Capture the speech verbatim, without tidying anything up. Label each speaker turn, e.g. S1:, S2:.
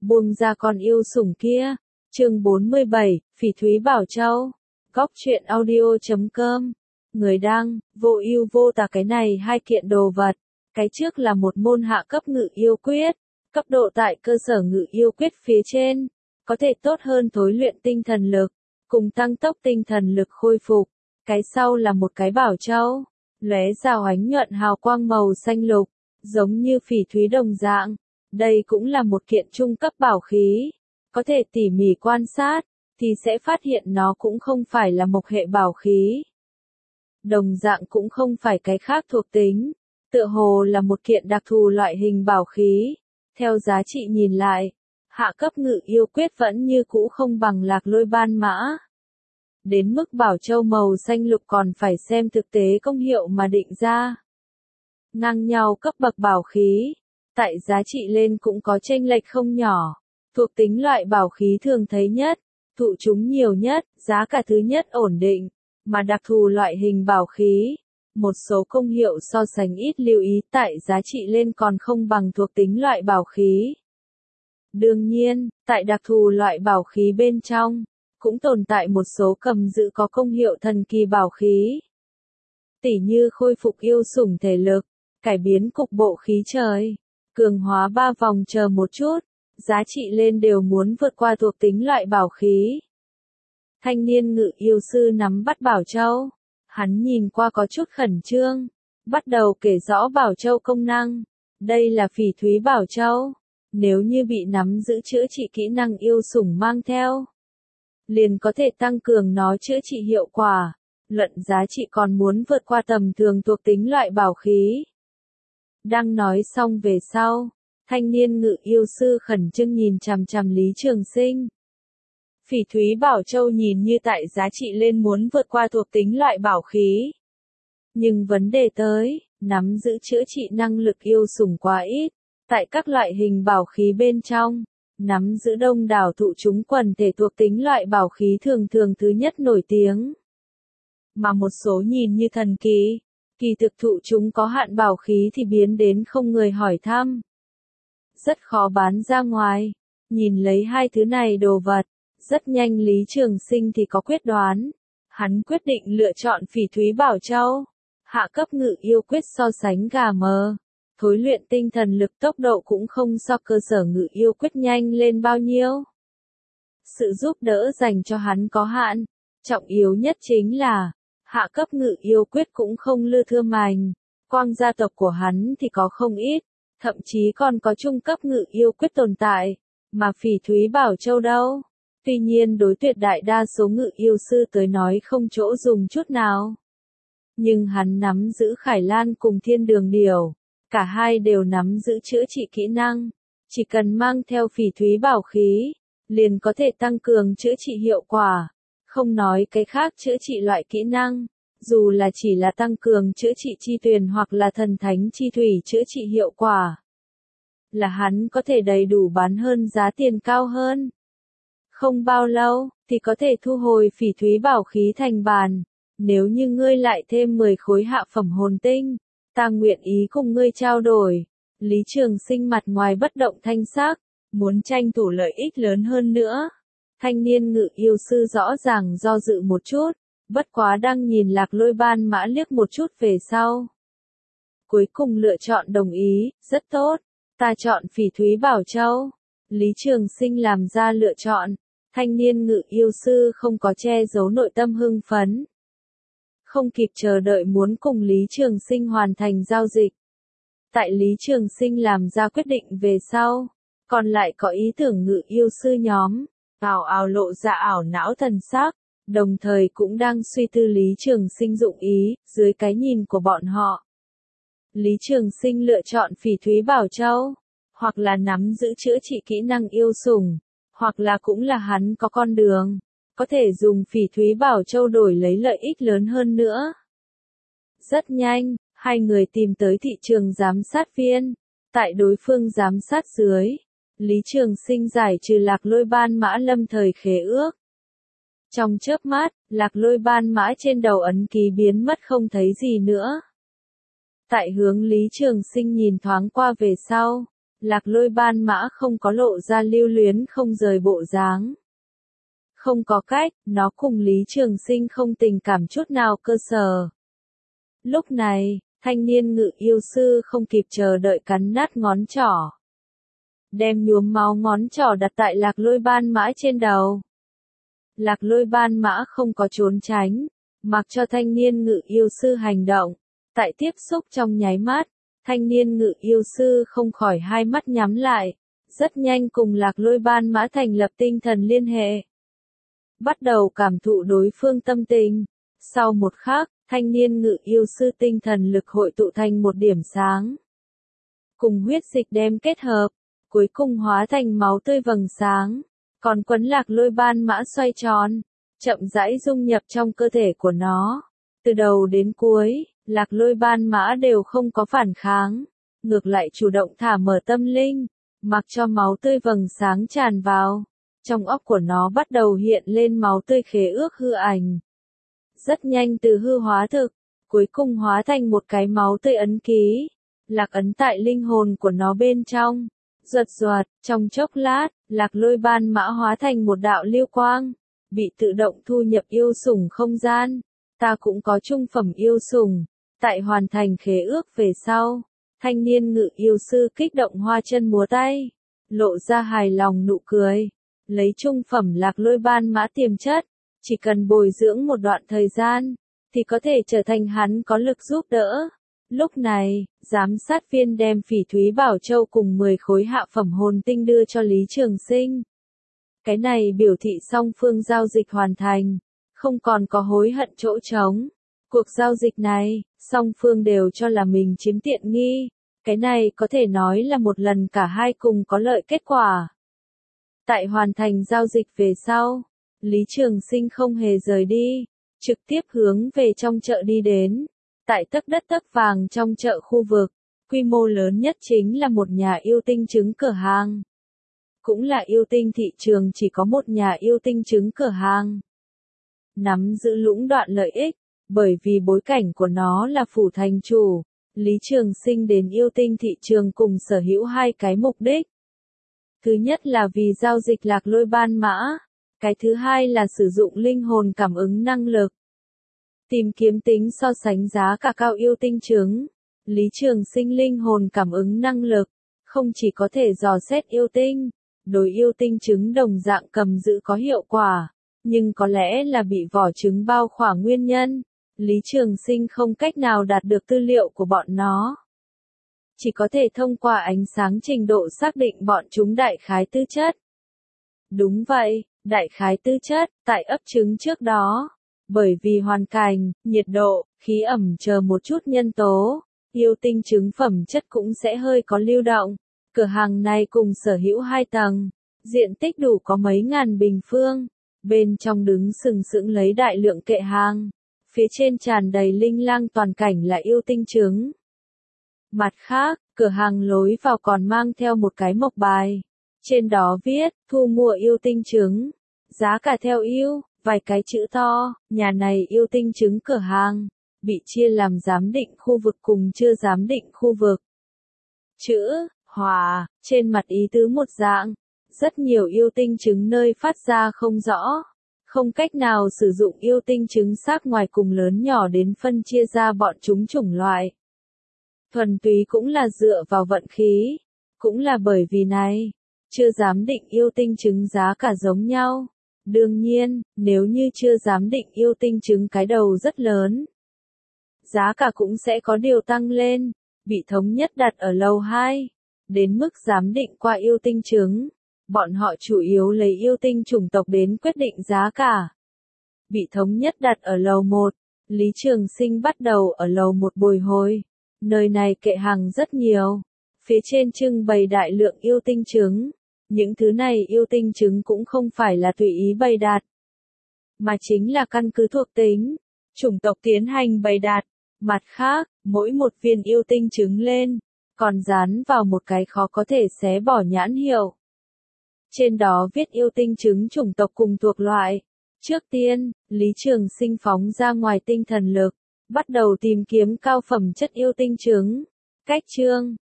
S1: buông ra con yêu sủng kia. Chương bốn mươi bảy, Phỉ Thúy Bảo Châu. Góc truyện audio chấm com. Người đăng, vô ưu vô tà. Cái này hai kiện đồ vật. Cái trước là một môn hạ cấp ngự yêu quyết. Cấp độ tại cơ sở ngự yêu quyết phía trên. Có thể tốt hơn thối luyện tinh thần lực. Cùng tăng tốc tinh thần lực khôi phục. Cái sau là một cái bảo châu. Lóe rào ánh nhuận hào quang màu xanh lục. Giống như phỉ thúy đồng dạng. Đây cũng là một kiện trung cấp bảo khí. Có thể tỉ mỉ quan sát, thì sẽ phát hiện nó cũng không phải là mộc hệ bảo khí. Đồng dạng cũng không phải cái khác thuộc tính. Tựa hồ là một kiện đặc thù loại hình bảo khí. Theo giá trị nhìn lại, hạ cấp ngự yêu quyết vẫn như cũ không bằng lạc lôi ban mã. Đến mức bảo châu màu xanh lục còn phải xem thực tế công hiệu mà định ra. Ngang nhau cấp bậc bảo khí, tại giá trị lên cũng có chênh lệch không nhỏ. Thuộc tính loại bảo khí thường thấy nhất, thụ chúng nhiều nhất, giá cả thứ nhất ổn định, mà đặc thù loại hình bảo khí. Một số công hiệu so sánh ít lưu ý tại giá trị lên còn không bằng thuộc tính loại bảo khí. Đương nhiên, tại đặc thù loại bảo khí bên trong, cũng tồn tại một số cầm giữ có công hiệu thần kỳ bảo khí. Tỉ như khôi phục yêu sủng thể lực, cải biến cục bộ khí trời, cường hóa ba vòng chờ một chút, giá trị lên đều muốn vượt qua thuộc tính loại bảo khí. Thanh niên ngự yêu sư nắm bắt bảo châu, hắn nhìn qua có chút khẩn trương, bắt đầu kể rõ bảo châu công năng. Đây là phỉ thúy bảo châu, nếu như bị nắm giữ chữa trị kỹ năng yêu sủng mang theo, liền có thể tăng cường nó chữa trị hiệu quả, luận giá trị còn muốn vượt qua tầm thường thuộc tính loại bảo khí. Đang nói xong về sau, thanh niên ngự yêu sư khẩn trương nhìn chằm chằm Lý Trường Sinh. Phỉ thúy bảo châu nhìn như tại giá trị lên muốn vượt qua thuộc tính loại bảo khí. Nhưng vấn đề tới, nắm giữ chữa trị năng lực yêu sủng quá ít. Tại các loại hình bảo khí bên trong, nắm giữ đông đảo thụ chúng quần thể thuộc tính loại bảo khí thường thường thứ nhất nổi tiếng. Mà một số nhìn như thần kỳ, kỳ thực thụ chúng có hạn bảo khí thì biến đến không người hỏi thăm. Rất khó bán ra ngoài. Nhìn lấy hai thứ này đồ vật, rất nhanh Lý Trường Sinh thì có quyết đoán. Hắn quyết định lựa chọn phỉ thúy bảo châu. Hạ cấp ngự yêu quyết so sánh gà mờ. Thối luyện tinh thần lực tốc độ cũng không so cơ sở ngự yêu quyết nhanh lên bao nhiêu. Sự giúp đỡ dành cho hắn có hạn. Trọng yếu nhất chính là, hạ cấp ngự yêu quyết cũng không lưa thưa mành. Quang gia tộc của hắn thì có không ít. Thậm chí còn có trung cấp ngự yêu quyết tồn tại, mà phỉ thúy bảo châu đâu. Tuy nhiên đối tuyệt đại đa số ngự yêu sư tới nói không chỗ dùng chút nào. Nhưng hắn nắm giữ Khải Lan cùng Thiên Đường Điểu, cả hai đều nắm giữ chữa trị kỹ năng. Chỉ cần mang theo phỉ thúy bảo khí, liền có thể tăng cường chữa trị hiệu quả. Không nói cái khác chữa trị loại kỹ năng. Dù là chỉ là tăng cường chữa trị chi tuyền hoặc là thần thánh chi thủy chữa trị hiệu quả, là hắn có thể đầy đủ bán hơn giá tiền cao hơn. Không bao lâu, thì có thể thu hồi phỉ thúy bảo khí thành bàn. Nếu như ngươi lại thêm mười khối hạ phẩm hồn tinh, ta nguyện ý cùng ngươi trao đổi. Lý Trường Sinh mặt ngoài bất động thanh sắc, muốn tranh thủ lợi ích lớn hơn nữa. Thanh niên ngự yêu sư rõ ràng do dự một chút. Bất quá đang nhìn lạc lôi ban mã liếc một chút về sau. Cuối cùng lựa chọn đồng ý, rất tốt. Ta chọn phỉ thúy bảo châu. Lý Trường Sinh làm ra lựa chọn. Thanh niên ngự yêu sư không có che giấu nội tâm hưng phấn. Không kịp chờ đợi muốn cùng Lý Trường Sinh hoàn thành giao dịch. Tại Lý Trường Sinh làm ra quyết định về sau. Còn lại có ý tưởng ngự yêu sư nhóm. Ảo ảo lộ ra ảo não thần sắc. Đồng thời cũng đang suy tư Lý Trường Sinh dụng ý, dưới cái nhìn của bọn họ. Lý Trường Sinh lựa chọn phỉ thúy bảo châu, hoặc là nắm giữ chữa trị kỹ năng yêu sủng, hoặc là cũng là hắn có con đường, có thể dùng phỉ thúy bảo châu đổi lấy lợi ích lớn hơn nữa. Rất nhanh, hai người tìm tới thị trường giám sát viên, tại đối phương giám sát dưới, Lý Trường Sinh giải trừ lạc lôi ban mã lâm thời khế ước. Trong chớp mắt, lạc lôi ban mã trên đầu ấn ký biến mất không thấy gì nữa. Tại hướng Lý Trường Sinh nhìn thoáng qua về sau, Lạc Lôi ban mã không có lộ ra lưu luyến không rời bộ dáng. Không có cách, nó cùng Lý Trường Sinh không tình cảm chút nào cơ sở. Lúc này, thanh niên ngự yêu sư không kịp chờ đợi cắn nát ngón trỏ. Đem nhuốm máu ngón trỏ đặt tại Lạc Lôi ban mã trên đầu. Lạc Lôi ban mã không có trốn tránh, mặc cho thanh niên ngự yêu sư hành động. Tại tiếp xúc trong nháy mắt, thanh niên ngự yêu sư không khỏi hai mắt nhắm lại, rất nhanh cùng Lạc Lôi ban mã thành lập tinh thần liên hệ. Bắt đầu cảm thụ đối phương tâm tình. Sau một khắc, thanh niên ngự yêu sư tinh thần lực hội tụ thành một điểm sáng. Cùng huyết dịch đem kết hợp, cuối cùng hóa thành máu tươi vầng sáng, còn quấn Lạc Lôi ban mã xoay tròn, chậm rãi dung nhập trong cơ thể của nó. Từ đầu đến cuối, Lạc Lôi ban mã đều không có phản kháng, ngược lại chủ động thả mở tâm linh, mặc cho máu tươi vầng sáng tràn vào. Trong óc của nó bắt đầu hiện lên máu tươi khế ước hư ảnh. Rất nhanh từ hư hóa thực, cuối cùng hóa thành một cái máu tươi ấn ký, lạc ấn tại linh hồn của nó bên trong. Ruột ruột, trong chốc lát, Lạc Lôi ban mã hóa thành một đạo lưu quang, bị tự động thu nhập yêu sủng không gian. Ta cũng có trung phẩm yêu sủng. Tại hoàn thành khế ước về sau, thanh niên ngự yêu sư kích động hoa chân múa tay, lộ ra hài lòng nụ cười. Lấy trung phẩm Lạc Lôi ban mã tiềm chất, chỉ cần bồi dưỡng một đoạn thời gian, thì có thể trở thành hắn có lực giúp đỡ. Lúc này, giám sát viên đem Phỉ Thúy Bảo Châu cùng mười khối hạ phẩm hồn tinh đưa cho Lý Trường Sinh. Cái này biểu thị song phương giao dịch hoàn thành, không còn có hối hận chỗ trống. Cuộc giao dịch này, song phương đều cho là mình chiếm tiện nghi. Cái này có thể nói là một lần cả hai cùng có lợi kết quả. Tại hoàn thành giao dịch về sau, Lý Trường Sinh không hề rời đi, trực tiếp hướng về trong chợ đi đến. Tại tấc đất tấc vàng trong chợ khu vực, quy mô lớn nhất chính là một nhà yêu tinh trứng cửa hàng. Cũng là yêu tinh thị trường chỉ có một nhà yêu tinh trứng cửa hàng. Nắm giữ lũng đoạn lợi ích, bởi vì bối cảnh của nó là phủ thành chủ, Lý Trường Sinh đến yêu tinh thị trường cùng sở hữu hai cái mục đích. Thứ nhất là vì giao dịch Lạc Lôi ban mã, cái thứ hai là sử dụng linh hồn cảm ứng năng lực. Tìm kiếm tính so sánh giá cả cao yêu tinh trứng. Lý Trường Sinh linh hồn cảm ứng năng lực, không chỉ có thể dò xét yêu tinh, đối yêu tinh trứng đồng dạng cầm giữ có hiệu quả, nhưng có lẽ là bị vỏ trứng bao khỏa nguyên nhân, Lý Trường Sinh không cách nào đạt được tư liệu của bọn nó. Chỉ có thể thông qua ánh sáng trình độ xác định bọn chúng đại khái tư chất. Đúng vậy, đại khái tư chất, tại ấp trứng trước đó. Bởi vì hoàn cảnh, nhiệt độ, khí ẩm chờ một chút nhân tố, yêu tinh trứng phẩm chất cũng sẽ hơi có lưu động. Cửa hàng này cùng sở hữu hai tầng, diện tích đủ có mấy ngàn bình phương, bên trong đứng sừng sững lấy đại lượng kệ hàng, phía trên tràn đầy linh lang toàn cảnh là yêu tinh trứng. Mặt khác, cửa hàng lối vào còn mang theo một cái mộc bài, trên đó viết, thu mua yêu tinh trứng, giá cả theo yêu. Vài cái chữ to, nhà này yêu tinh trứng cửa hàng, bị chia làm giám định khu vực cùng chưa giám định khu vực. Chữ, hòa, trên mặt ý tứ một dạng, rất nhiều yêu tinh trứng nơi phát ra không rõ, không cách nào sử dụng yêu tinh trứng xác ngoài cùng lớn nhỏ đến phân chia ra bọn chúng chủng loại. Thuần túy cũng là dựa vào vận khí, cũng là bởi vì này, chưa giám định yêu tinh trứng giá cả giống nhau. Đương nhiên, nếu như chưa giám định yêu tinh trứng cái đầu rất lớn, giá cả cũng sẽ có điều tăng lên, bị thống nhất đặt ở lầu hai. Đến mức giám định qua yêu tinh trứng, bọn họ chủ yếu lấy yêu tinh chủng tộc đến quyết định giá cả. Bị thống nhất đặt ở lầu một, Lý Trường Sinh bắt đầu ở lầu một bồi hồi. Nơi này kệ hàng rất nhiều, phía trên trưng bày đại lượng yêu tinh trứng. Những thứ này yêu tinh trứng cũng không phải là tùy ý bày đặt, mà chính là căn cứ thuộc tính, chủng tộc tiến hành bày đặt. Mặt khác, mỗi một viên yêu tinh trứng lên, còn dán vào một cái khó có thể xé bỏ nhãn hiệu. Trên đó viết yêu tinh trứng chủng tộc cùng thuộc loại. Trước tiên, Lý Trường Sinh phóng ra ngoài tinh thần lực, bắt đầu tìm kiếm cao phẩm chất yêu tinh trứng. Cách chương